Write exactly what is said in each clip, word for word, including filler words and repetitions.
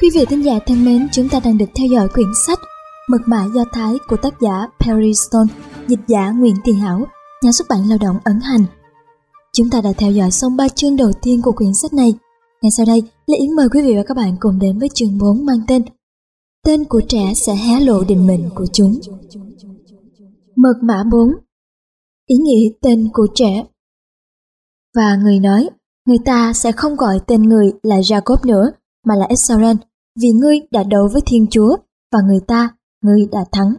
Quý vị thính giả thân mến, chúng ta đang được theo dõi quyển sách Mật mã Do Thái của tác giả Perry Stone, dịch giả Nguyễn Thị Hảo, nhà xuất bản Lao động ấn hành. Chúng ta đã theo dõi xong ba chương đầu tiên của quyển sách này. Ngay sau đây, Lê Yến mời quý vị và các bạn cùng đến với chương bốn mang tên Tên của trẻ sẽ hé lộ định mệnh của chúng. Mật mã bốn. Ý nghĩa tên của trẻ. Và người nói, người ta sẽ không gọi tên người là Jacob nữa, mà là Israel, vì ngươi đã đấu với Thiên Chúa, và người ta, ngươi đã thắng.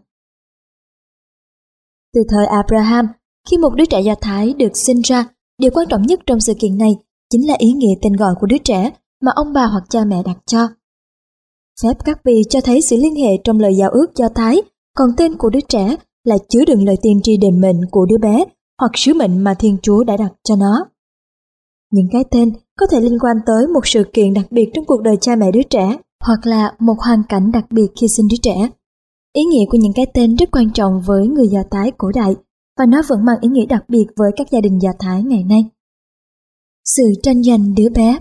Từ thời Abraham, khi một đứa trẻ Do Thái được sinh ra, điều quan trọng nhất trong sự kiện này chính là ý nghĩa tên gọi của đứa trẻ mà ông bà hoặc cha mẹ đặt cho. Phép cắt bì cho thấy sự liên hệ trong lời giao ước Do Thái, còn tên của đứa trẻ là chứa đựng lời tiên tri định mệnh của đứa bé hoặc sứ mệnh mà Thiên Chúa đã đặt cho nó. Những cái tên có thể liên quan tới một sự kiện đặc biệt trong cuộc đời cha mẹ đứa trẻ, hoặc là một hoàn cảnh đặc biệt khi sinh đứa trẻ. Ý nghĩa của những cái tên rất quan trọng với người Do Thái cổ đại, và nó vẫn mang ý nghĩa đặc biệt với các gia đình Do Thái ngày nay. Sự tranh giành đứa bé.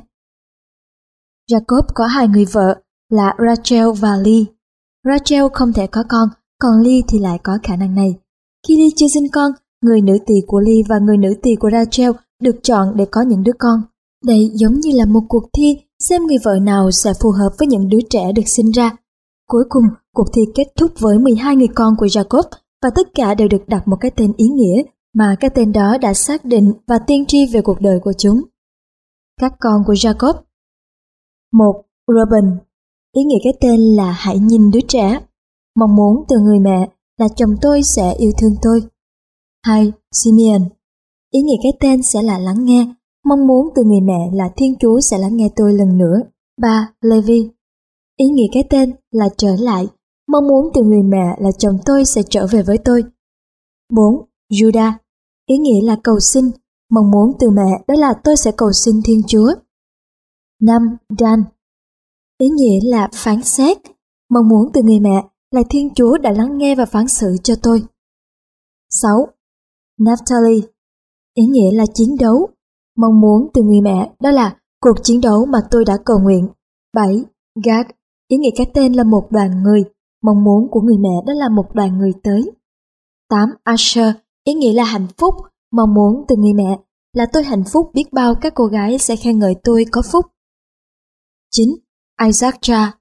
Jacob có hai người vợ là Rachel và Leah. Rachel không thể có con, còn Leah thì lại có khả năng này. Khi Leah chưa sinh con, người nữ tỳ của Leah và người nữ tỳ của Rachel được chọn để có những đứa con. Đây giống như là một cuộc thi xem người vợ nào sẽ phù hợp với những đứa trẻ được sinh ra. Cuối cùng, cuộc thi kết thúc với mười hai người con của Jacob, và tất cả đều được đặt một cái tên ý nghĩa mà cái tên đó đã xác định và tiên tri về cuộc đời của chúng. Các con của Jacob. Một. Reuben. Ý nghĩa cái tên là hãy nhìn đứa trẻ. Mong muốn từ người mẹ là chồng tôi sẽ yêu thương tôi. Hai. Simeon. Ý nghĩa cái tên sẽ là lắng nghe. Mong muốn từ người mẹ là Thiên Chúa sẽ lắng nghe tôi lần nữa. Ba. Levi. Ý nghĩa cái tên là trở lại. Mong muốn từ người mẹ là chồng tôi sẽ trở về với tôi. Bốn. Judah. Ý nghĩa là cầu xin. Mong muốn từ mẹ đó là tôi sẽ cầu xin Thiên Chúa. Năm. Dan. Ý nghĩa là phán xét. Mong muốn từ người mẹ là Thiên Chúa đã lắng nghe và phán xử cho tôi. Sáu. Naphtali. Ý nghĩa là chiến đấu. Mong muốn từ người mẹ đó là cuộc chiến đấu mà tôi đã cầu nguyện. Bảy. Gad. Ý nghĩa cái tên là một đoàn người. Mong muốn của người mẹ đó là một đoàn người tới. Tám. Asher. Ý nghĩa là hạnh phúc. Mong muốn từ người mẹ là tôi hạnh phúc biết bao các cô gái sẽ khen ngợi tôi có phúc. Chín. Isaac Cha.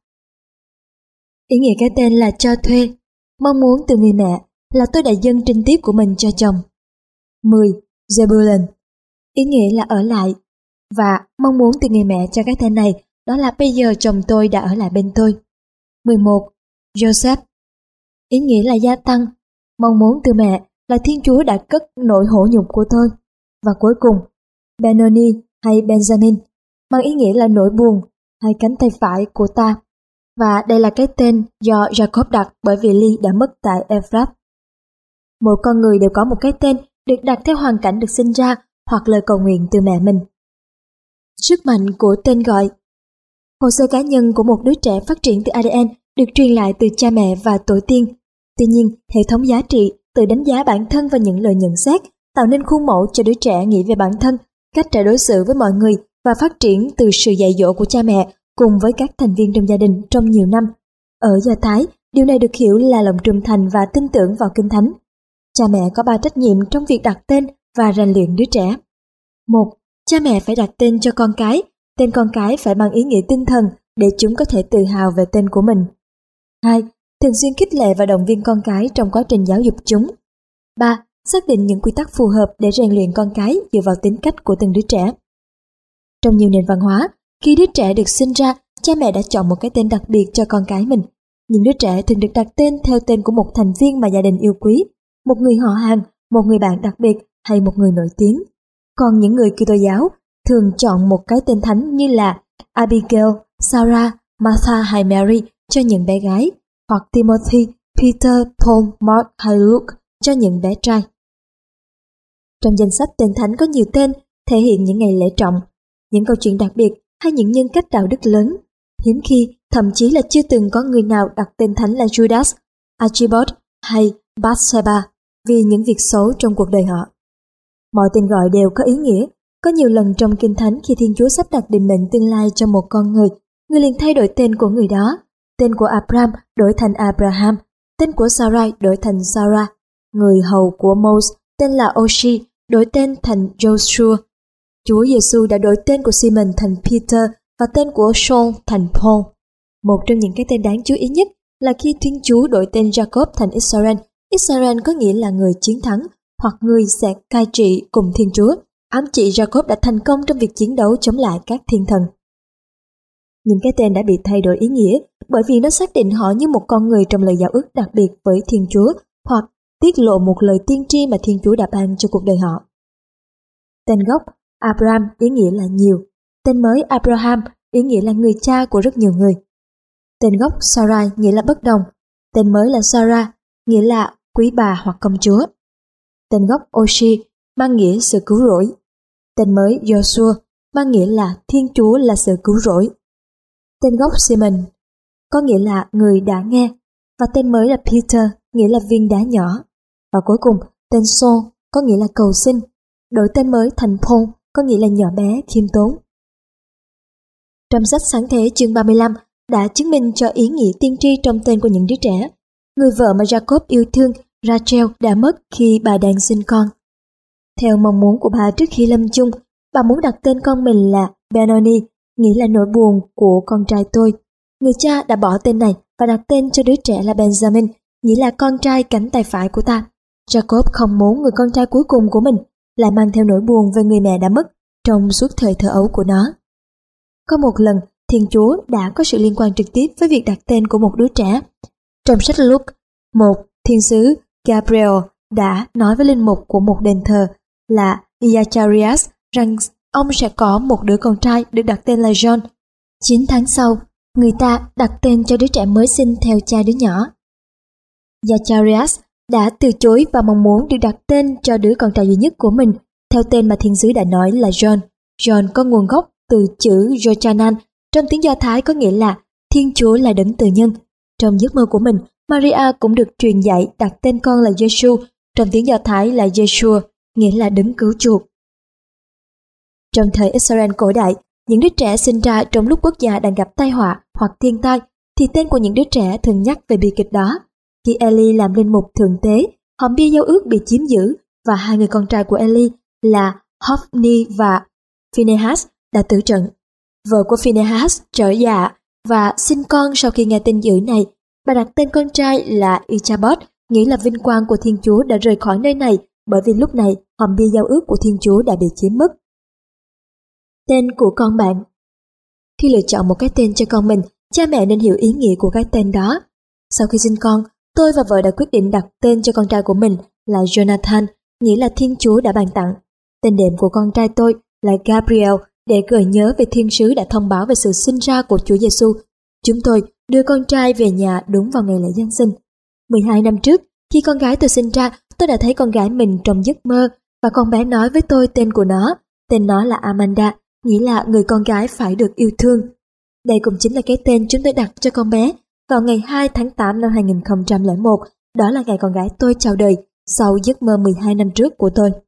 Ý nghĩa cái tên là cho thuê. Mong muốn từ người mẹ là tôi đã dâng trinh tiết của mình cho chồng. Mười. Zebulun. Ý nghĩa là ở lại. Và mong muốn từ người mẹ cho cái tên này đó là bây giờ chồng tôi đã ở lại bên tôi. Mười một. Joseph. Ý nghĩa là gia tăng. Mong muốn từ mẹ là Thiên Chúa đã cất nỗi hổ nhục của tôi. Và cuối cùng, Benoni hay Benjamin mang ý nghĩa là nỗi buồn hay cánh tay phải của ta. Và đây là cái tên do Jacob đặt bởi vì Leah đã mất tại Ephrat. Mỗi con người đều có một cái tên được đặt theo hoàn cảnh được sinh ra hoặc lời cầu nguyện từ mẹ mình. Sức mạnh của tên gọi. Hồ sơ cá nhân của một đứa trẻ phát triển từ a đê en được truyền lại từ cha mẹ và tổ tiên. Tuy nhiên, hệ thống giá trị, tự đánh giá bản thân và những lời nhận xét tạo nên khuôn mẫu cho đứa trẻ nghĩ về bản thân, cách trẻ đối xử với mọi người và phát triển từ sự dạy dỗ của cha mẹ cùng với các thành viên trong gia đình trong nhiều năm. Ở Do Thái, điều này được hiểu là lòng trung thành và tin tưởng vào Kinh Thánh. Cha mẹ có ba trách nhiệm trong việc đặt tên và rèn luyện đứa trẻ. Một. Cha mẹ phải đặt tên cho con cái. Tên con cái phải mang ý nghĩa tinh thần để chúng có thể tự hào về tên của mình. Hai. Thường xuyên khích lệ và động viên con cái trong quá trình giáo dục chúng. Ba. Xác định những quy tắc phù hợp để rèn luyện con cái dựa vào tính cách của từng đứa trẻ. Trong nhiều nền văn hóa, khi đứa trẻ được sinh ra, cha mẹ đã chọn một cái tên đặc biệt cho con cái mình. Những đứa trẻ thường được đặt tên theo tên của một thành viên mà gia đình yêu quý, một người họ hàng, một người bạn đặc biệt hay một người nổi tiếng. Còn những người Kitô giáo thường chọn một cái tên thánh như là Abigail, Sarah, Martha hay Mary cho những bé gái, hoặc Timothy, Peter, Paul, Mark hay Luke cho những bé trai. Trong danh sách tên thánh có nhiều tên thể hiện những ngày lễ trọng, những câu chuyện đặc biệt hay những nhân cách đạo đức lớn. Hiếm khi, thậm chí là chưa từng có người nào đặt tên thánh là Judas, Archibald hay Bathsheba vì những việc xấu trong cuộc đời họ. Mọi tên gọi đều có ý nghĩa. Có nhiều lần trong Kinh Thánh khi Thiên Chúa sắp đặt định mệnh tương lai cho một con người, người liền thay đổi tên của người đó. Tên của Abram đổi thành Abraham, tên của Sarai đổi thành Sarah. Người hầu của Moses tên là Oshi đổi tên thành Joshua. Chúa Giêsu đã đổi tên của Simon thành Peter và tên của Saul thành Paul. Một trong những cái tên đáng chú ý nhất là khi Thiên Chúa đổi tên Jacob thành Israel. Israel có nghĩa là người chiến thắng hoặc người sẽ cai trị cùng Thiên Chúa, ám chỉ Jacob đã thành công trong việc chiến đấu chống lại các thiên thần. Những cái tên đã bị thay đổi ý nghĩa bởi vì nó xác định họ như một con người trong lời giao ước đặc biệt với Thiên Chúa hoặc tiết lộ một lời tiên tri mà Thiên Chúa đã ban cho cuộc đời họ. Tên gốc Abram ý nghĩa là nhiều, tên mới Abraham ý nghĩa là người cha của rất nhiều người. Tên gốc Sarai nghĩa là bất đồng, tên mới là Sarah nghĩa là quý bà hoặc công chúa. Tên gốc Oshi mang nghĩa sự cứu rỗi. Tên mới Joshua mang nghĩa là Thiên Chúa là sự cứu rỗi. Tên gốc Simon có nghĩa là người đã nghe, và tên mới là Peter nghĩa là viên đá nhỏ. Và cuối cùng, tên Saul có nghĩa là cầu xin, đổi tên mới thành Paul có nghĩa là nhỏ bé, khiêm tốn. Trong sách Sáng Thế chương ba mươi lăm đã chứng minh cho ý nghĩa tiên tri trong tên của những đứa trẻ. Người vợ mà Jacob yêu thương, Rachel, đã mất khi bà đang sinh con. Theo mong muốn của bà trước khi lâm chung, bà muốn đặt tên con mình là Benoni, nghĩa là nỗi buồn của con trai tôi. Người cha đã bỏ tên này và đặt tên cho đứa trẻ là Benjamin, nghĩa là con trai cánh tay phải của ta. Jacob không muốn người con trai cuối cùng của mình lại mang theo nỗi buồn về người mẹ đã mất trong suốt thời thơ ấu của nó. Có một lần, Thiên Chúa đã có sự liên quan trực tiếp với việc đặt tên của một đứa trẻ. Trong sách Luke, một thiên sứ Gabriel đã nói với linh mục của một đền thờ là Zacharias rằng ông sẽ có một đứa con trai được đặt tên là John. Chín tháng sau, người ta đặt tên cho đứa trẻ mới sinh theo cha đứa nhỏ. Zacharias đã từ chối và mong muốn được đặt tên cho đứa con trai duy nhất của mình theo tên mà thiên sứ đã nói là John. John có nguồn gốc từ chữ Jochanan, trong tiếng Do Thái có nghĩa là Thiên Chúa là đấng từ nhân. Trong giấc mơ của mình, Maria cũng được truyền dạy đặt tên con là Giêsu, trong tiếng Do Thái là Yeshua, nghĩa là đấng cứu chuộc. Trong thời Israel cổ đại, những đứa trẻ sinh ra trong lúc quốc gia đang gặp tai họa hoặc thiên tai, thì tên của những đứa trẻ thường nhắc về bi kịch đó. Khi Eli làm linh mục thượng tế, hòm bia giao ước bị chiếm giữ và hai người con trai của Eli là Hophni và Phinehas đã tử trận. Vợ của Phinehas trở dạ và sinh con sau khi nghe tin dữ này. Bà đặt tên con trai là Ichabod, nghĩa là vinh quang của Thiên Chúa đã rời khỏi nơi này, bởi vì lúc này hòm bia giao ước của Thiên Chúa đã bị chiếm mất. Tên của con bạn. Khi lựa chọn một cái tên cho con mình, cha mẹ nên hiểu ý nghĩa của cái tên đó. Sau khi sinh con, tôi và vợ đã quyết định đặt tên cho con trai của mình là Jonathan, nghĩa là Thiên Chúa đã ban tặng. Tên đệm của con trai tôi là Gabriel, để gợi nhớ về thiên sứ đã thông báo về sự sinh ra của Chúa Giêsu. Chúng tôi đưa con trai về nhà đúng vào ngày lễ Giáng sinh. mười hai năm trước, khi con gái tôi sinh ra, tôi đã thấy con gái mình trong giấc mơ và con bé nói với tôi tên của nó. Tên nó là Amanda, nghĩa là người con gái phải được yêu thương. Đây cũng chính là cái tên chúng tôi đặt cho con bé vào ngày hai tháng tám năm hai nghìn không trăm lẻ một. Đó là ngày con gái tôi chào đời sau giấc mơ mười hai năm trước của tôi.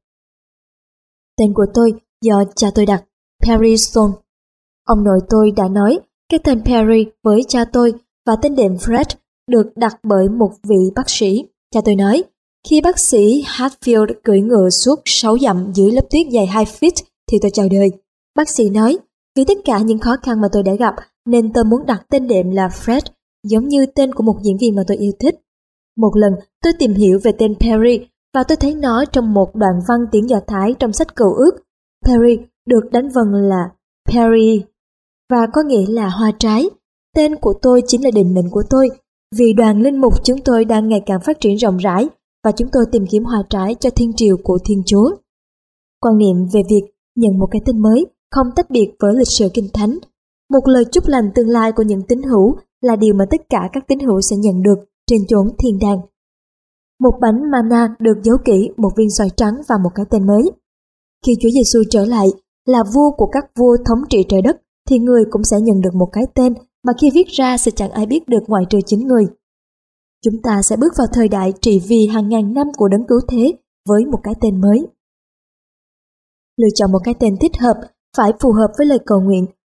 Tên của tôi do cha tôi đặt, Perry Stone. Ông nội tôi đã nói cái tên Perry với cha tôi và tên đệm Fred được đặt bởi một vị bác sĩ. Cha tôi nói, khi bác sĩ Hatfield cưỡi ngựa suốt sáu dặm dưới lớp tuyết dài hai feet thì tôi chào đời. Bác sĩ nói, vì tất cả những khó khăn mà tôi đã gặp nên tôi muốn đặt tên đệm là Fred, giống như tên của một diễn viên mà tôi yêu thích. Một lần tôi tìm hiểu về tên Perry và tôi thấy nó trong một đoạn văn tiếng Do Thái trong sách Cựu Ước. Perry được đánh vần là Perry và có nghĩa là hoa trái. Tên của tôi chính là định mệnh của tôi, vì đoàn linh mục chúng tôi đang ngày càng phát triển rộng rãi và chúng tôi tìm kiếm hoa trái cho thiên triều của Thiên Chúa. Quan niệm về việc nhận một cái tên mới không tách biệt với lịch sử kinh thánh. Một lời chúc lành tương lai của những tín hữu là điều mà tất cả các tín hữu sẽ nhận được trên chốn thiên đàng. Một bánh mana được giấu kỹ, một viên xoài trắng và một cái tên mới. Khi Chúa Giêsu trở lại là vua của các vua thống trị trời đất, thì người cũng sẽ nhận được một cái tên mà khi viết ra sẽ chẳng ai biết được ngoại trừ chính người. Chúng ta sẽ bước vào thời đại trị vì hàng ngàn năm của đấng cứu thế với một cái tên mới. Lựa chọn một cái tên thích hợp phải phù hợp với lời cầu nguyện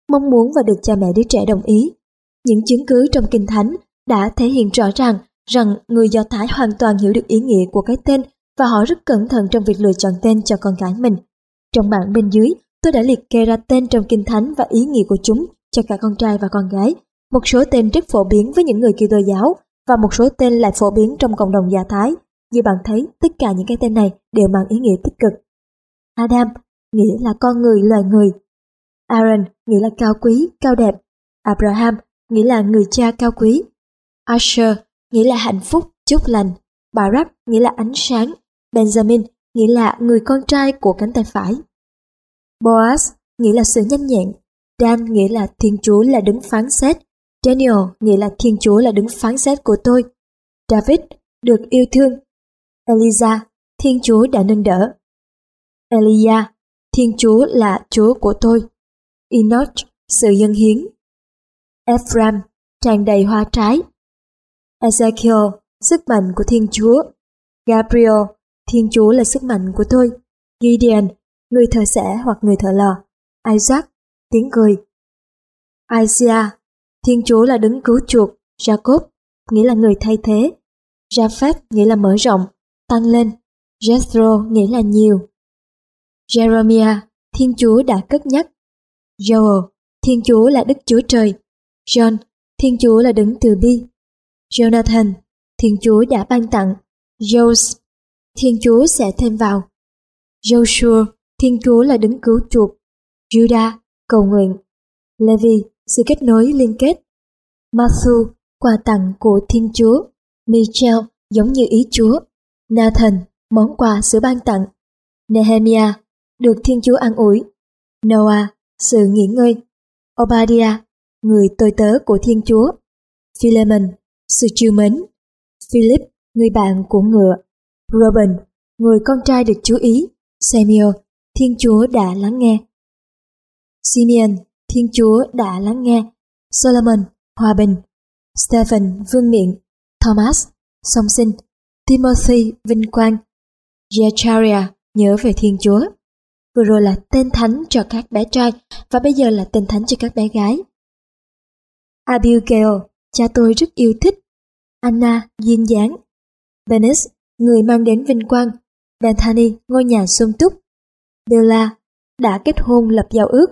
mong muốn và được cha mẹ đứa trẻ đồng ý. Những chứng cứ trong Kinh Thánh đã thể hiện rõ ràng rằng người Do Thái hoàn toàn hiểu được ý nghĩa của cái tên và họ rất cẩn thận trong việc lựa chọn tên cho con cái mình. Trong bảng bên dưới, tôi đã liệt kê ra tên trong Kinh Thánh và ý nghĩa của chúng cho cả con trai và con gái. Một số tên rất phổ biến với những người Kitô giáo và một số tên lại phổ biến trong cộng đồng Do Thái. Như bạn thấy, tất cả những cái tên này đều mang ý nghĩa tích cực. Adam nghĩa là con người, loài người. Aaron nghĩa là cao quý, cao đẹp. Abraham nghĩa là người cha cao quý. Asher nghĩa là hạnh phúc, chúc lành. Barak nghĩa là ánh sáng. Benjamin nghĩa là người con trai của cánh tay phải. Boaz nghĩa là sự nhanh nhẹn. Dan nghĩa là Thiên Chúa là đấng phán xét. Daniel nghĩa là Thiên Chúa là đấng phán xét của tôi. David được yêu thương. Eliza, Thiên Chúa đã nâng đỡ. Elia, Thiên Chúa là Chúa của tôi. Enoch, sự dâng hiến. Ephraim, tràn đầy hoa trái. Ezekiel, sức mạnh của Thiên Chúa. Gabriel, Thiên Chúa là sức mạnh của tôi. Gideon, người thợ sẻ hoặc người thợ lò. Isaac, tiếng cười. Isaiah, Thiên Chúa là đấng cứu chuộc. Jacob, nghĩa là người thay thế. Japheth nghĩa là mở rộng, tăng lên. Jethro nghĩa là nhiều. Jeremiah, Thiên Chúa đã cất nhắc. Joel, Thiên Chúa là Đức Chúa Trời. John, Thiên Chúa là đấng từ bi. Jonathan, Thiên Chúa đã ban tặng. Jose, Thiên Chúa sẽ thêm vào. Joshua, Thiên Chúa là đấng cứu chuộc. Judah, cầu nguyện. Levi, sự kết nối liên kết. Matthew, quà tặng của Thiên Chúa. Michel, giống như ý Chúa. Nathan, món quà sự ban tặng. Nehemiah, được Thiên Chúa an ủi. Noah, sự nghỉ ngơi. Obadiah, người tôi tớ của Thiên Chúa. Philemon, sự trìu mến. Philip, người bạn của ngựa. Reuben, người con trai được chú ý. Samuel, Thiên Chúa đã lắng nghe. Simeon, Thiên Chúa đã lắng nghe. Solomon, hòa bình. Stephen, vương miện. Thomas, song sinh. Timothy, vinh quang. Zechariah, nhớ về Thiên Chúa. Vừa rồi là tên thánh cho các bé trai và bây giờ là tên thánh cho các bé gái. Abigail, cha tôi rất yêu thích. Anna, duyên dáng. Benis, người mang đến vinh quang. Bethany, ngôi nhà sum túc. Bella, đã kết hôn lập giao ước.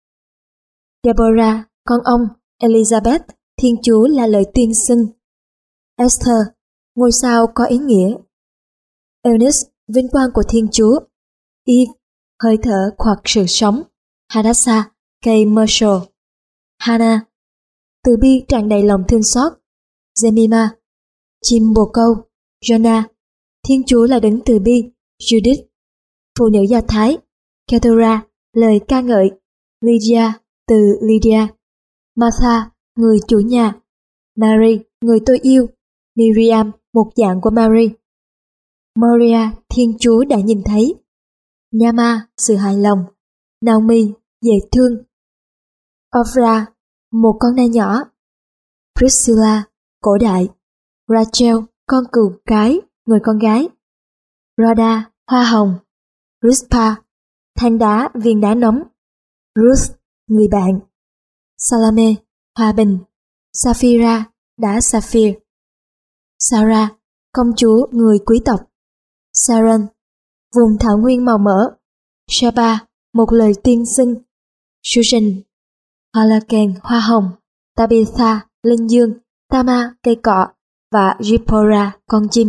Deborah, con ông. Elizabeth, Thiên Chúa là lời tuyên xưng. Esther, ngôi sao có ý nghĩa. Eunice, vinh quang của Thiên Chúa. Eve, hơi thở hoặc sự sống. Hadassah, cây Marshall. Hannah, từ bi tràn đầy lòng thương xót. Jemima, chim bồ câu. Jonah, Thiên Chúa là đấng từ bi. Judith, phụ nữ Do Thái. Keturah, lời ca ngợi. Lydia, từ Lydia. Martha, người chủ nhà. Mary, người tôi yêu. Miriam, một dạng của Mary. Moria, Thiên Chúa đã nhìn thấy. Nama, sự hài lòng. Naomi, dễ thương. Orpha, một con nai nhỏ. Priscilla, cổ đại. Rachel, con cừu cái, người con gái. Rhoda, hoa hồng. Rizpah, than đá, viên đá nóng. Ruth, người bạn. Salome, hòa bình. Sapphira, đá sapphire. Sarah, công chúa người quý tộc. Sharon, vùng thảo nguyên màu mỡ. Sheba, một lời tuyên xưng. Susan, hoa la kèn, hoa hồng. Tabitha, linh dương. Tama, cây cọ. Và Zipporah, con chim.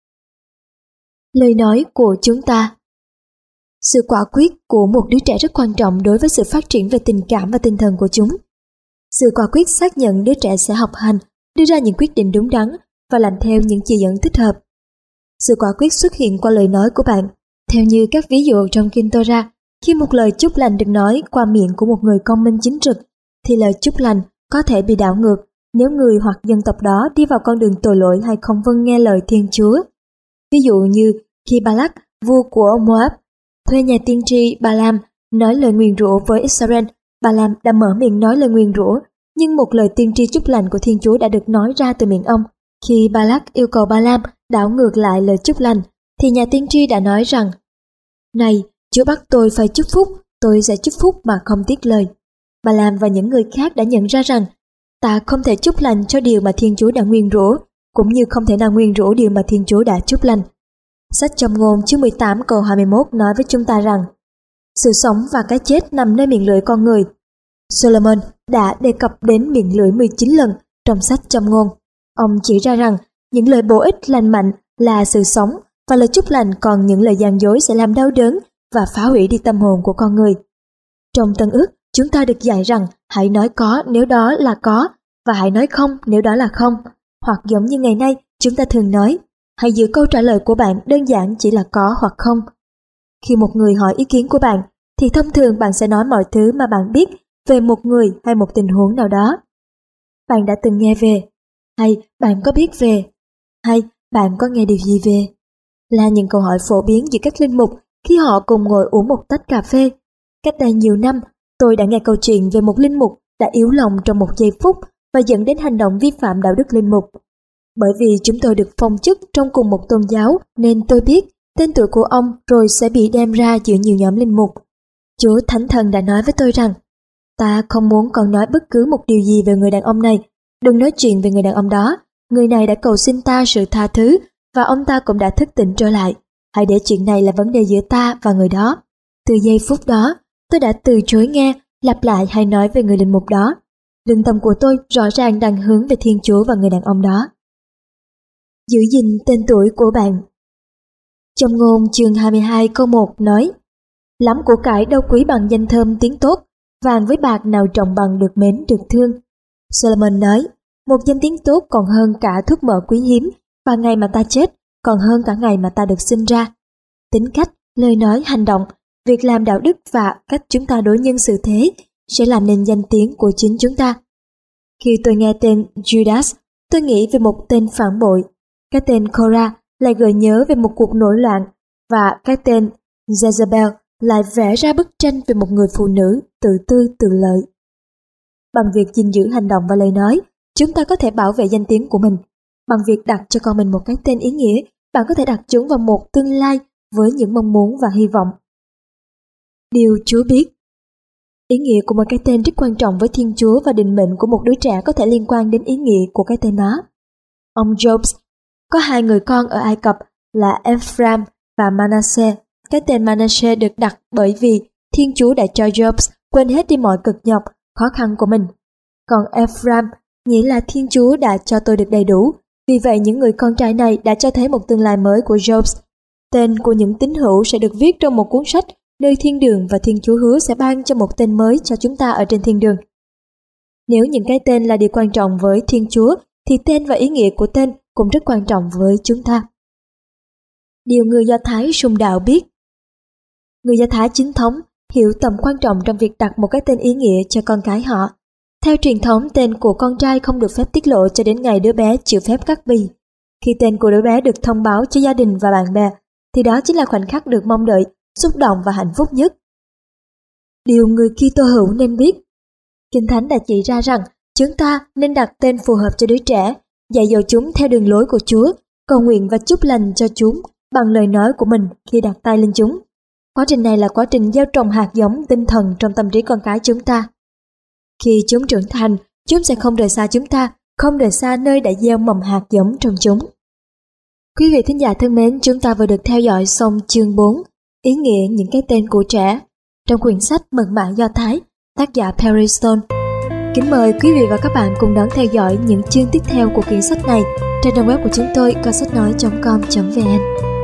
Lời nói của chúng ta. Sự quả quyết của một đứa trẻ rất quan trọng đối với sự phát triển về tình cảm và tinh thần của chúng. Sự quả quyết xác nhận đứa trẻ sẽ học hành, đưa ra những quyết định đúng đắn và làm theo những chỉ dẫn thích hợp. Sự quả quyết xuất hiện qua lời nói của bạn, theo như các ví dụ trong Kinh Torah. Khi một lời chúc lành được nói qua miệng của một người công minh chính trực, thì lời chúc lành có thể bị đảo ngược nếu người hoặc dân tộc đó đi vào con đường tội lỗi hay không vâng nghe lời Thiên Chúa. Ví dụ như khi Balak, vua của Moab, thuê nhà tiên tri Balaam nói lời nguyền rủa với Israel, Balaam đã mở miệng nói lời nguyền rủa, nhưng một lời tiên tri chúc lành của Thiên Chúa đã được nói ra từ miệng ông. Khi Balak yêu cầu Balaam đảo ngược lại lời chúc lành, thì nhà tiên tri đã nói rằng: "Này, Chúa bắt tôi phải chúc phúc, tôi sẽ chúc phúc mà không tiếc lời." Bà Lam và những người khác đã nhận ra rằng ta không thể chúc lành cho điều mà Thiên Chúa đã nguyền rủa, cũng như không thể nào nguyền rủa điều mà Thiên Chúa đã chúc lành. Sách Châm ngôn chương mười tám câu hai mươi mốt nói với chúng ta rằng sự sống và cái chết nằm nơi miệng lưỡi con người. Solomon đã đề cập đến miệng lưỡi mười chín lần trong sách Châm ngôn. Ông chỉ ra rằng những lời bổ ích lành mạnh là sự sống và lời chúc lành, còn những lời gian dối sẽ làm đau đớn và phá hủy đi tâm hồn của con người. Trong Tân Ước, chúng ta được dạy rằng hãy nói có nếu đó là có và hãy nói không nếu đó là không. Hoặc giống như ngày nay chúng ta thường nói, hãy giữ câu trả lời của bạn đơn giản chỉ là có hoặc không. Khi một người hỏi ý kiến của bạn, thì thông thường bạn sẽ nói mọi thứ mà bạn biết về một người hay một tình huống nào đó. Bạn đã từng nghe về, hay bạn có biết về, hay bạn có nghe điều gì về, là những câu hỏi phổ biến giữa các linh mục khi họ cùng ngồi uống một tách cà phê. Cách đây nhiều năm, tôi đã nghe câu chuyện về một linh mục đã yếu lòng trong một giây phút và dẫn đến hành động vi phạm đạo đức linh mục. Bởi vì chúng tôi được phong chức trong cùng một tôn giáo nên tôi biết tên tuổi của ông rồi sẽ bị đem ra giữa nhiều nhóm linh mục. Chúa Thánh Thần đã nói với tôi rằng, ta không muốn còn nói bất cứ một điều gì về người đàn ông này. Đừng nói chuyện về người đàn ông đó. Người này đã cầu xin ta sự tha thứ và ông ta cũng đã thức tỉnh trở lại. Hãy để chuyện này là vấn đề giữa ta và người đó. Từ giây phút đó, tôi đã từ chối nghe, lặp lại hay nói về người linh mục đó. Lương tâm của tôi rõ ràng đang hướng về Thiên Chúa và người đàn ông đó. Giữ gìn tên tuổi của bạn. Châm ngôn chương hai mươi hai câu một nói, lắm của cải đâu quý bằng danh thơm tiếng tốt, vàng với bạc nào trọng bằng được mến được thương. Solomon nói, một danh tiếng tốt còn hơn cả thuốc mỡ quý hiếm, và ngày mà ta chết còn hơn cả ngày mà ta được sinh ra. Tính cách, lời nói, hành động, việc làm đạo đức và cách chúng ta đối nhân xử thế sẽ làm nên danh tiếng của chính chúng ta. Khi tôi nghe tên Judas, tôi nghĩ về một tên phản bội. Cái tên Korah lại gợi nhớ về một cuộc nổi loạn, và cái tên Jezebel lại vẽ ra bức tranh về một người phụ nữ tự tư tự lợi. Bằng việc gìn giữ hành động và lời nói, chúng ta có thể bảo vệ danh tiếng của mình. Bằng việc đặt cho con mình một cái tên ý nghĩa, bạn có thể đặt chúng vào một tương lai với những mong muốn và hy vọng. Điều Chúa biết. Ý nghĩa của một cái tên rất quan trọng với Thiên Chúa, và định mệnh của một đứa trẻ có thể liên quan đến ý nghĩa của cái tên đó. Ông Jobs có hai người con ở Ai Cập là Ephraim và Manasseh. Cái tên Manasseh được đặt bởi vì Thiên Chúa đã cho Jobs quên hết đi mọi cực nhọc, khó khăn của mình. Còn Ephraim nghĩa là Thiên Chúa đã cho tôi được đầy đủ. Vì vậy những người con trai này đã cho thấy một tương lai mới của Jobs. Tên của những tín hữu sẽ được viết trong một cuốn sách nơi thiên đường, và Thiên Chúa hứa sẽ ban cho một tên mới cho chúng ta ở trên thiên đường. Nếu những cái tên là điều quan trọng với Thiên Chúa, thì tên và ý nghĩa của tên cũng rất quan trọng với chúng ta. Điều người Do Thái sùng đạo biết. Người Do Thái chính thống hiểu tầm quan trọng trong việc đặt một cái tên ý nghĩa cho con cái họ. Theo truyền thống, tên của con trai không được phép tiết lộ cho đến ngày đứa bé chịu phép cắt bì. Khi tên của đứa bé được thông báo cho gia đình và bạn bè, thì đó chính là khoảnh khắc được mong đợi, xúc động và hạnh phúc nhất. Điều người Kitô hữu nên biết. Kinh Thánh đã chỉ ra rằng chúng ta nên đặt tên phù hợp cho đứa trẻ, dạy dỗ chúng theo đường lối của Chúa, cầu nguyện và chúc lành cho chúng bằng lời nói của mình khi đặt tay lên chúng. Quá trình này là quá trình gieo trồng hạt giống tinh thần trong tâm trí con cái chúng ta. Khi chúng trưởng thành, chúng sẽ không rời xa chúng ta, không rời xa nơi đã gieo mầm hạt giống trong chúng. Quý vị thính giả thân mến, chúng ta vừa được theo dõi xong chương bốn, ý nghĩa những cái tên của trẻ, trong quyển sách Mật mã Do Thái, tác giả Perry Stone. Kính mời quý vị và các bạn cùng đón theo dõi những chương tiếp theo của quyển sách này trên trang web của chúng tôi co sách nói chấm com chấm vn.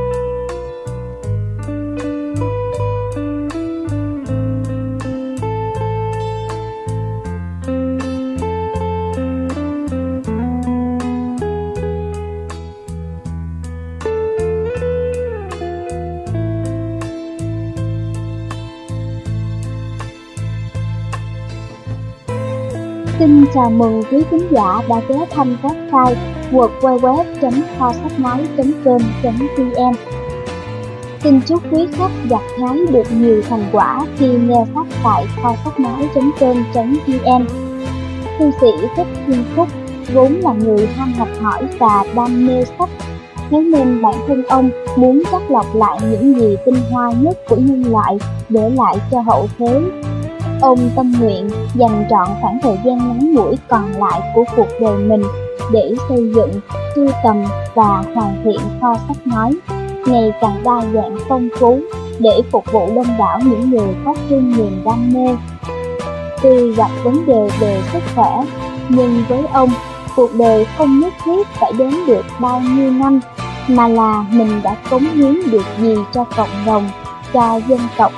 Xin chào mừng quý khán giả đã ghé thăm website w w w chấm kho sách nói chấm com chấm vn. Xin chúc quý khách gặt hái được nhiều thành quả khi nghe sách tại kho sách nói chấm com chấm vn. Thư sĩ Thích Thiên Phúc vốn là người ham học hỏi và đam mê sách, thế nên bản thân ông muốn chắt lọc lại những gì tinh hoa nhất của nhân loại để lại cho hậu thế. Ông tâm nguyện dành trọn khoảng thời gian ngắn ngủi còn lại của cuộc đời mình để xây dựng, sưu tầm và hoàn thiện kho sách nói ngày càng đa dạng phong phú để phục vụ đông đảo những người có chung niềm đam mê. Tuy gặp vấn đề về sức khỏe, nhưng với ông, cuộc đời không nhất thiết phải đến được bao nhiêu năm, mà là mình đã cống hiến được gì cho cộng đồng, cho dân tộc.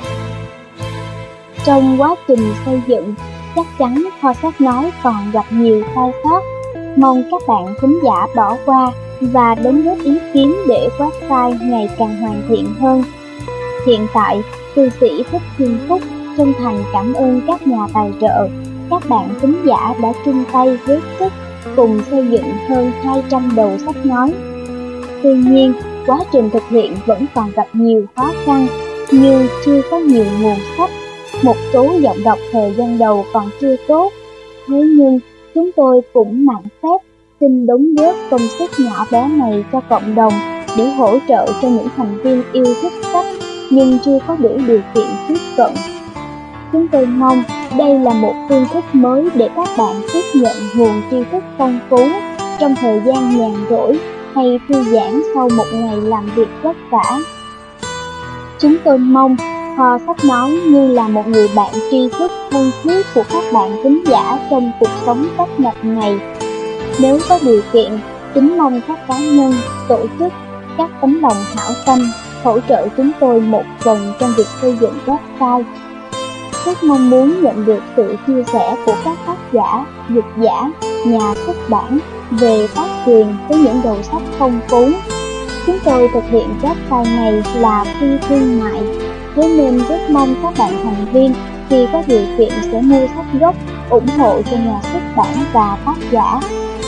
Trong quá trình xây dựng, chắc chắn kho sách nói còn gặp nhiều sai sót. Mong các bạn thính giả bỏ qua và đóng góp ý kiến để website ngày càng hoàn thiện hơn. Hiện tại, cư sĩ Thích Thiên Phúc chân thành cảm ơn các nhà tài trợ, các bạn thính giả đã chung tay góp sức cùng xây dựng hơn hai trăm đầu sách nói. Tuy nhiên, quá trình thực hiện vẫn còn gặp nhiều khó khăn như chưa có nhiều nguồn sách, một số giọng đọc thời gian đầu còn chưa tốt. Thế nhưng, chúng tôi cũng mạn phép xin đóng góp công sức nhỏ bé này cho cộng đồng để hỗ trợ cho những thành viên yêu thích sách nhưng chưa có đủ điều kiện tiếp cận. Chúng tôi mong đây là một phương thức mới để các bạn tiếp nhận nguồn tri thức phong phú trong thời gian nhàn rỗi hay thư giãn sau một ngày làm việc vất vả. Chúng tôi mong kho sách nói như là một người bạn tri thức thân thiết của các bạn thính giả trong cuộc sống tấp nập này. Nếu có điều kiện, kính mong các cá nhân, tổ chức, các tấm lòng hảo tâm hỗ trợ chúng tôi một phần trong việc xây dựng website. Rất mong muốn nhận được sự chia sẻ của các tác giả, dịch giả, nhà xuất bản về tác quyền với những đầu sách phong phú. Chúng tôi thực hiện website này là phi thương mại, thế nên rất mong các bạn thành viên khi có điều kiện sẽ mua sách gốc, ủng hộ cho nhà xuất bản và tác giả.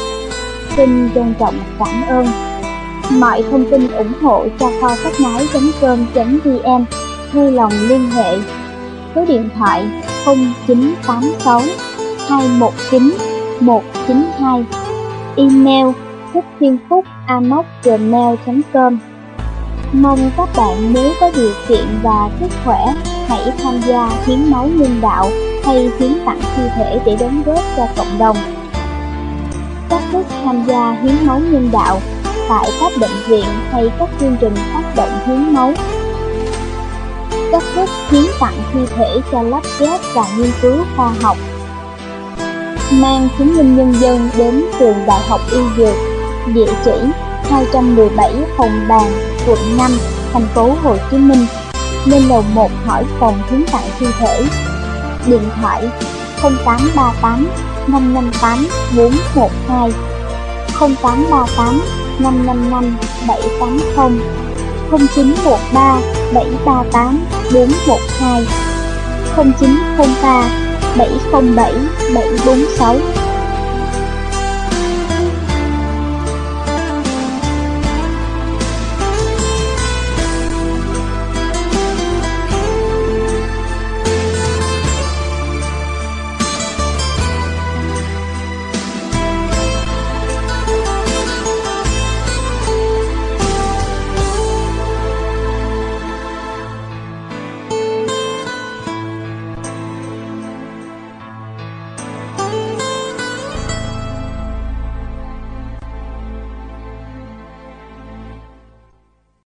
Xin trân trọng cảm ơn. Mọi thông tin ủng hộ cho kho sách nói chấm com chấm vn, vui lòng liên hệ. Số điện thoại không chín tám sáu hai một chín một chín hai, email thích thiên phúc a m o c gmail chấm com. Mong các bạn nếu có điều kiện và sức khỏe hãy tham gia hiến máu nhân đạo hay hiến tặng thi thể để đóng góp cho cộng đồng. Cách thức tham gia hiến máu nhân đạo tại các bệnh viện hay các chương trình phát động hiến máu. Cách thức hiến tặng thi thể cho lắp ghép và nghiên cứu khoa học. Mang chứng minh nhân dân đến trường Đại học Y Dược, địa chỉ hai trăm mười bảy Hồng Bàng, quận năm, thành phố Hồ Chí Minh. Lên lầu một hỏi phòng hiến tặng thi thể. Điện thoại không tám ba tám năm năm tám bốn một hai, không tám ba tám năm năm năm bảy tám không, không chín một ba bảy ba tám bốn một hai, không chín không ba bảy không bảy bảy bốn sáu.